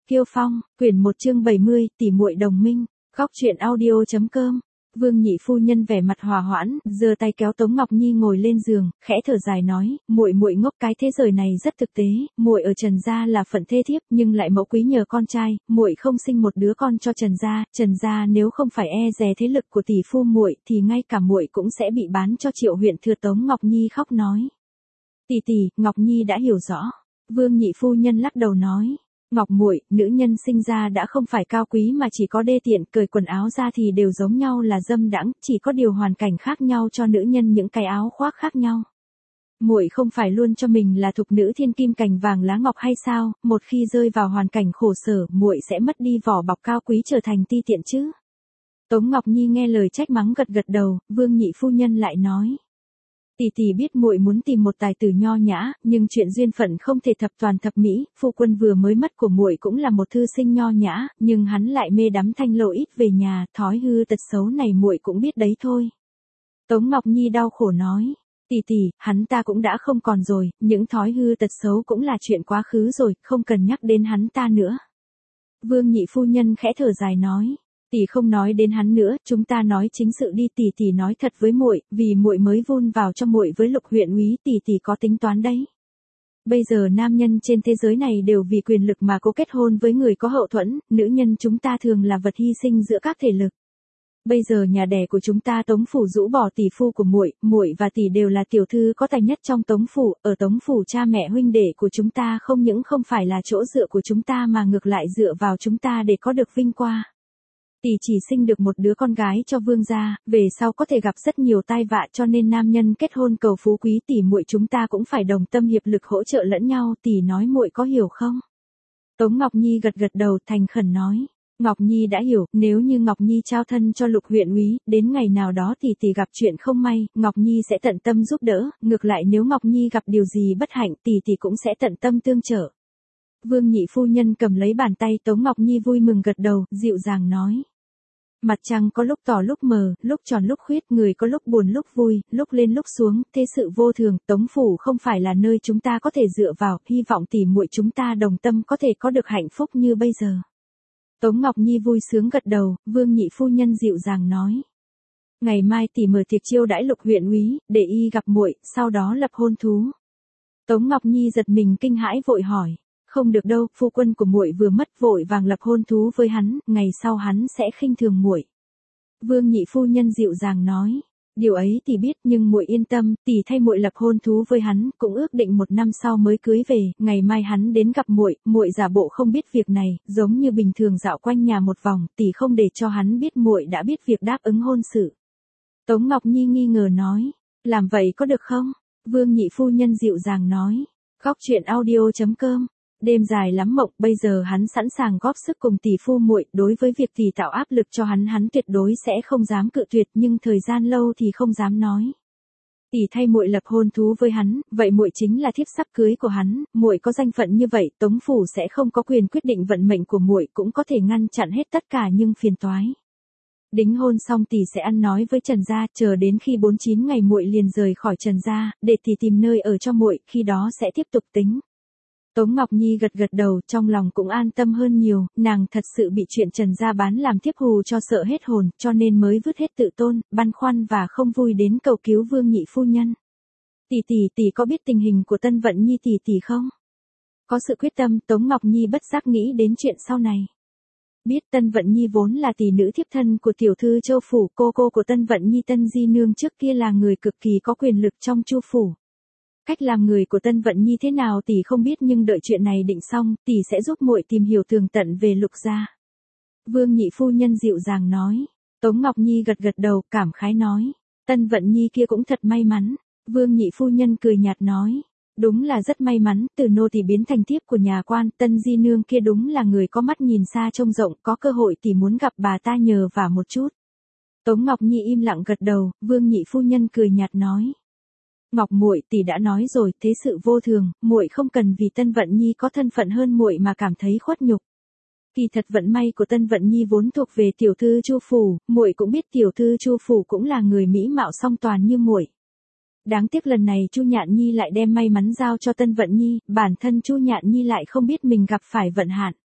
Kiêu Phong, quyển 1 chương 70, tỉ muội đồng minh. Góc truyện audio.com. Vương nhị phu nhân vẻ mặt hòa hoãn, giơ tay kéo Tống Ngọc Nhi ngồi lên giường, khẽ thở dài nói, muội muội ngốc, cái thế giới này rất thực tế, muội ở Trần gia là phận thê thiếp, nhưng lại mẫu quý nhờ con trai, muội không sinh một đứa con cho Trần gia nếu không phải e dè thế lực của tỷ phu muội thì ngay cả muội cũng sẽ bị bán cho Triệu huyện thừa. Tống Ngọc Nhi khóc nói. Tỷ tỷ, Ngọc Nhi đã hiểu rõ. Vương nhị phu nhân lắc đầu nói. Ngọc muội, nữ nhân sinh ra đã không phải cao quý mà chỉ có đê tiện, cởi quần áo ra thì đều giống nhau là dâm đãng, chỉ có điều hoàn cảnh khác nhau cho nữ nhân những cái áo khoác khác nhau. Muội không phải luôn cho mình là thục nữ thiên kim cành vàng lá ngọc hay sao? Một khi rơi vào hoàn cảnh khổ sở, muội sẽ mất đi vỏ bọc cao quý trở thành ti tiện chứ. Tống Ngọc Nhi nghe lời trách mắng gật gật đầu, Vương nhị phu nhân lại nói. Tỷ tỷ biết muội muốn tìm một tài tử nho nhã, nhưng chuyện duyên phận không thể thập toàn thập mỹ, phu quân vừa mới mất của muội cũng là một thư sinh nho nhã, nhưng hắn lại mê đắm thanh lộ ít về nhà, thói hư tật xấu này muội cũng biết đấy thôi. Tống Ngọc Nhi đau khổ nói, tỷ tỷ, hắn ta cũng đã không còn rồi, những thói hư tật xấu cũng là chuyện quá khứ rồi, không cần nhắc đến hắn ta nữa. Vương nhị phu nhân khẽ thở dài nói. Tỷ không nói đến hắn nữa, chúng ta nói chính sự đi. Tỷ nói thật với muội, vì muội mới vun vào cho muội với Lục huyện úy, tỷ có tính toán đấy. Bây giờ nam nhân trên thế giới này đều vì quyền lực mà cố kết hôn với người có hậu thuẫn, nữ nhân chúng ta thường là vật hy sinh giữa các thể lực. Bây giờ nhà đẻ của chúng ta Tống phủ rũ bỏ tỷ phu của muội và tỷ đều là tiểu thư có tài nhất trong Tống phủ, ở Tống phủ cha mẹ huynh đệ của chúng ta không những không phải là chỗ dựa của chúng ta mà ngược lại dựa vào chúng ta để có được vinh qua. Tỷ chỉ sinh được một đứa con gái cho vương gia, về sau có thể gặp rất nhiều tai vạ, cho nên nam nhân kết hôn cầu phú quý tỷ muội chúng ta cũng phải đồng tâm hiệp lực hỗ trợ lẫn nhau, tỷ nói muội có hiểu không? Tống Ngọc Nhi gật gật đầu thành khẩn nói. Ngọc Nhi đã hiểu, nếu như Ngọc Nhi trao thân cho Lục huyện úy, đến ngày nào đó tỷ gặp chuyện không may, Ngọc Nhi sẽ tận tâm giúp đỡ, ngược lại nếu Ngọc Nhi gặp điều gì bất hạnh tỷ cũng sẽ tận tâm tương trợ. Vương nhị phu nhân cầm lấy bàn tay Tống Ngọc Nhi vui mừng gật đầu, dịu dàng nói. Mặt trăng có lúc tỏ lúc mờ, lúc tròn lúc khuyết, người có lúc buồn lúc vui, lúc lên lúc xuống, thế sự vô thường, Tống phủ không phải là nơi chúng ta có thể dựa vào, hy vọng tỷ muội chúng ta đồng tâm có thể có được hạnh phúc như bây giờ. Tống Ngọc Nhi vui sướng gật đầu, Vương nhị phu nhân dịu dàng nói. Ngày mai tỷ mở tiệc chiêu đãi Lục huyện úy, để y gặp muội, sau đó lập hôn thú. Tống Ngọc Nhi giật mình kinh hãi vội hỏi. Không được đâu, phu quân của muội vừa mất vội vàng lập hôn thú với hắn, ngày sau hắn sẽ khinh thường muội. Vương nhị phu nhân dịu dàng nói, điều ấy tỷ biết nhưng muội yên tâm, tỷ thay muội lập hôn thú với hắn, cũng ước định 1 năm sau mới cưới về, ngày mai hắn đến gặp muội giả bộ không biết việc này, giống như bình thường dạo quanh nhà một vòng, tỷ không để cho hắn biết muội đã biết việc đáp ứng hôn sự. Tống Ngọc Nhi nghi ngờ nói, làm vậy có được không? Vương nhị phu nhân dịu dàng nói, góc truyện audio.com. Đêm dài lắm mộng, bây giờ hắn sẵn sàng góp sức cùng tỷ phu muội, đối với việc tỷ tạo áp lực cho hắn tuyệt đối sẽ không dám cự tuyệt, nhưng thời gian lâu thì không dám nói. Tỷ thay muội lập hôn thú với hắn, vậy muội chính là thiếp sắp cưới của hắn, muội có danh phận như vậy, Tống phủ sẽ không có quyền quyết định vận mệnh của muội, cũng có thể ngăn chặn hết tất cả nhưng phiền toái. Đính hôn xong tỷ sẽ ăn nói với Trần gia, chờ đến khi 49 ngày muội liền rời khỏi Trần gia, để tỷ tìm nơi ở cho muội, khi đó sẽ tiếp tục tính. Tống Ngọc Nhi gật gật đầu, trong lòng cũng an tâm hơn nhiều, nàng thật sự bị chuyện Trần gia bán làm thiếp hù cho sợ hết hồn, cho nên mới vứt hết tự tôn, băn khoăn và không vui đến cầu cứu Vương nhị phu nhân. Tỷ có biết tình hình của Tân Vận Nhi tỷ không? Có sự quyết tâm, Tống Ngọc Nhi bất giác nghĩ đến chuyện sau này. Biết Tân Vận Nhi vốn là tỷ nữ thiếp thân của tiểu thư Châu phủ, cô của Tân Vận Nhi Tân Di nương trước kia là người cực kỳ có quyền lực trong Chu phủ. Cách làm người của Tân Vận Nhi thế nào tỷ không biết, nhưng đợi chuyện này định xong, tỷ sẽ giúp muội tìm hiểu tường tận về Lục gia. Vương nhị phu nhân dịu dàng nói. Tống Ngọc Nhi gật gật đầu, cảm khái nói. Tân Vận Nhi kia cũng thật may mắn. Vương nhị phu nhân cười nhạt nói. Đúng là rất may mắn, từ nô tỳ biến thành thiếp của nhà quan, Tân Di nương kia đúng là người có mắt nhìn xa trông rộng, có cơ hội tỷ muốn gặp bà ta nhờ vả một chút. Tống Ngọc Nhi im lặng gật đầu, Vương nhị phu nhân cười nhạt nói. Ngọc muội, tỷ đã nói rồi, thế sự vô thường, muội không cần vì Tân Vận Nhi có thân phận hơn muội mà cảm thấy khuất nhục. Kỳ thật vận may của Tân Vận Nhi vốn thuộc về tiểu thư Chu phủ, muội cũng biết tiểu thư Chu phủ cũng là người mỹ mạo song toàn như muội. Đáng tiếc lần này Chu Nhạn Nhi lại đem may mắn giao cho Tân Vận Nhi, bản thân Chu Nhạn Nhi lại không biết mình gặp phải vận hạn.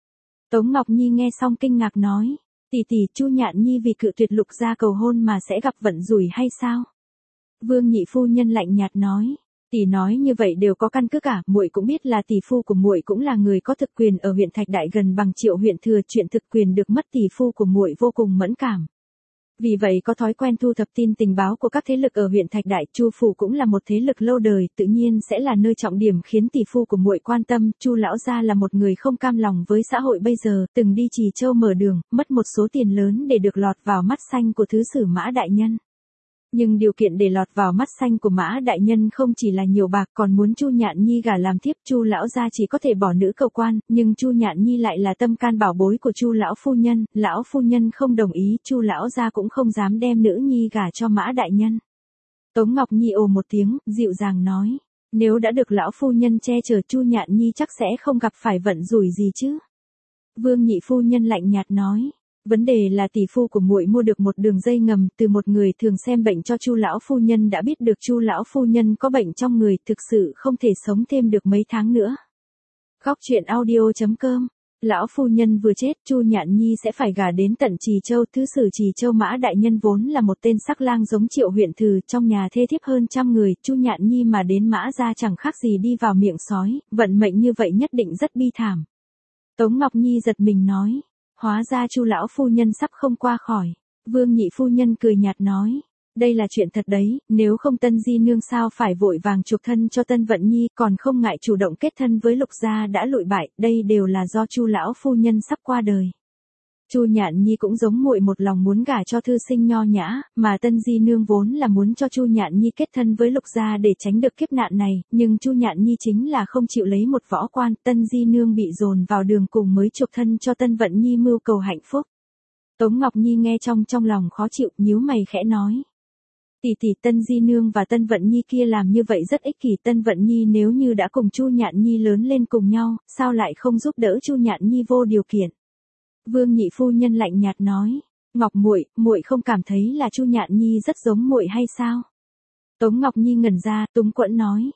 Tống Ngọc Nhi nghe xong kinh ngạc nói, tỷ tỷ, Chu Nhạn Nhi vì cự tuyệt Lục gia cầu hôn mà sẽ gặp vận rủi hay sao? Vương nhị phu nhân lạnh nhạt nói, tỷ nói như vậy đều có căn cứ cả, muội cũng biết là tỷ phu của muội cũng là người có thực quyền ở huyện Thạch Đại gần bằng Triệu huyện thừa, chuyện thực quyền được mất tỷ phu của muội vô cùng mẫn cảm. Vì vậy có thói quen thu thập tin tình báo của các thế lực ở huyện Thạch Đại, Chu phủ cũng là một thế lực lâu đời, tự nhiên sẽ là nơi trọng điểm khiến tỷ phu của muội quan tâm. Chu lão gia là một người không cam lòng với xã hội bây giờ, từng đi Trì Châu mở đường, mất một số tiền lớn để được lọt vào mắt xanh của thứ sử Mã đại nhân. Nhưng điều kiện để lọt vào mắt xanh của Mã đại nhân không chỉ là nhiều bạc, còn muốn Chu Nhạn Nhi gả làm thiếp. Chu lão gia chỉ có thể bỏ nữ cầu quan, nhưng Chu Nhạn Nhi lại là tâm can bảo bối của Chu lão phu nhân không đồng ý, Chu lão gia cũng không dám đem nữ nhi gả cho Mã đại nhân. Tống Ngọc Nhi ồ một tiếng, dịu dàng nói, nếu đã được lão phu nhân che chở, Chu Nhạn Nhi chắc sẽ không gặp phải vận rủi gì chứ. Vương nhị phu nhân lạnh nhạt nói, vấn đề là tỷ phu của muội mua được một đường dây ngầm từ một người thường xem bệnh cho Chu lão phu nhân, đã biết được Chu lão phu nhân có bệnh trong người, thực sự không thể sống thêm được mấy tháng nữa. Góc truyện audio.com. Lão phu nhân vừa chết, Chu Nhạn Nhi sẽ phải gả đến tận Trì Châu. Thứ sử Trì Châu Mã đại nhân vốn là một tên sắc lang giống Triệu huyện thừa, trong nhà thê thiếp hơn 100 người, Chu Nhạn Nhi mà đến Mã gia chẳng khác gì đi vào miệng sói, vận mệnh như vậy nhất định rất bi thảm. Tống Ngọc Nhi giật mình nói, hóa ra Chu lão phu nhân sắp không qua khỏi. Vương nhị phu nhân cười nhạt nói, đây là chuyện thật đấy, nếu không Tân Di nương sao phải vội vàng chuộc thân cho Tân Vận Nhi, còn không ngại chủ động kết thân với Lục gia đã lụi bại, đây đều là do Chu lão phu nhân sắp qua đời. Chu Nhạn Nhi cũng giống muội, một lòng muốn gả cho thư sinh nho nhã, mà Tân Di nương vốn là muốn cho Chu Nhạn Nhi kết thân với Lục gia để tránh được kiếp nạn này, nhưng Chu Nhạn Nhi chính là không chịu lấy một võ quan, Tân Di nương bị dồn vào đường cùng mới chuộc thân cho Tân Vận Nhi mưu cầu hạnh phúc. Tống Ngọc Nhi nghe trong lòng khó chịu, nhíu mày khẽ nói, tỷ, Tân Di nương và Tân Vận Nhi kia làm như vậy rất ích kỷ. Tân Vận Nhi nếu như đã cùng Chu Nhạn Nhi lớn lên cùng nhau, sao lại không giúp đỡ Chu Nhạn Nhi vô điều kiện? Vương nhị phu nhân lạnh nhạt nói, Ngọc muội không cảm thấy là Chu Nhạn Nhi rất giống muội hay sao? Tống Ngọc Nhi ngẩn ra, túng quẫn nói,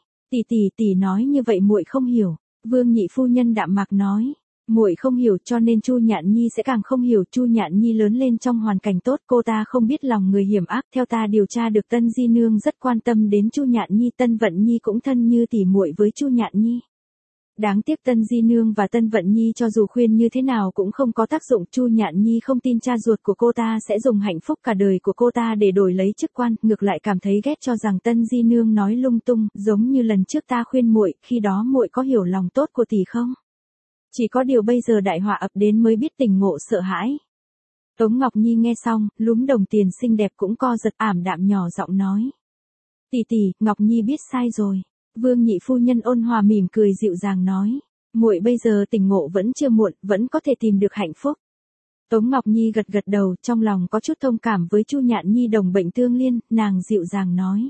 tỷ nói như vậy muội không hiểu. Vương nhị phu nhân đạm mạc nói, muội không hiểu cho nên Chu Nhạn Nhi sẽ càng không hiểu. Chu Nhạn Nhi lớn lên trong hoàn cảnh tốt, cô ta không biết lòng người hiểm ác. Theo ta điều tra được, Tân Di nương rất quan tâm đến Chu Nhạn Nhi, Tân Vận Nhi cũng thân như tỉ muội với Chu Nhạn Nhi. Đáng tiếc Tân Di nương và Tân Vận Nhi cho dù khuyên như thế nào cũng không có tác dụng. Chu Nhạn Nhi không tin cha ruột của cô ta sẽ dùng hạnh phúc cả đời của cô ta để đổi lấy chức quan, ngược lại cảm thấy ghét, cho rằng Tân Di nương nói lung tung, giống như lần trước ta khuyên muội, khi đó muội có hiểu lòng tốt của tỷ không? Chỉ có điều bây giờ đại họa ập đến mới biết tỉnh ngộ sợ hãi. Tống Ngọc Nhi nghe xong, lúm đồng tiền xinh đẹp cũng co giật, ảm đạm nhỏ giọng nói, tỷ, Ngọc Nhi biết sai rồi. Vương nhị phu nhân ôn hòa mỉm cười dịu dàng nói, muội bây giờ tỉnh ngộ vẫn chưa muộn, vẫn có thể tìm được hạnh phúc. Tống Ngọc Nhi gật đầu, trong lòng có chút thông cảm với Chu Nhạn Nhi đồng bệnh tương liên, nàng dịu dàng nói,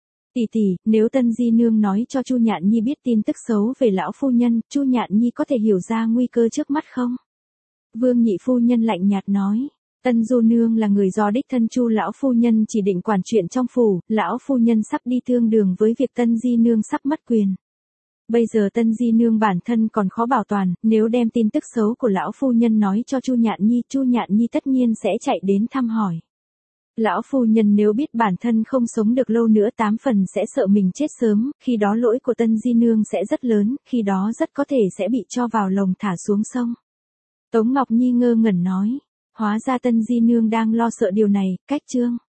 tỷ, nếu Tân Di nương nói cho Chu Nhạn Nhi biết tin tức xấu về lão phu nhân, Chu Nhạn Nhi có thể hiểu ra nguy cơ trước mắt không? Vương nhị phu nhân lạnh nhạt nói, Tân Du nương là người do đích thân Chu lão phu nhân chỉ định quản chuyện trong phủ, lão phu nhân sắp đi tương đường với việc Tân Di nương sắp mất quyền. Bây giờ Tân Di nương bản thân còn khó bảo toàn, nếu đem tin tức xấu của lão phu nhân nói cho Chu Nhạn Nhi tất nhiên sẽ chạy đến thăm hỏi. Lão phu nhân nếu biết bản thân không sống được lâu nữa, 8 phần sẽ sợ mình chết sớm, khi đó lỗi của Tân Di nương sẽ rất lớn, khi đó rất có thể sẽ bị cho vào lồng thả xuống sông. Tống Ngọc Nhi ngơ ngẩn nói, hóa ra Tân Di nương đang lo sợ điều này. Cách chương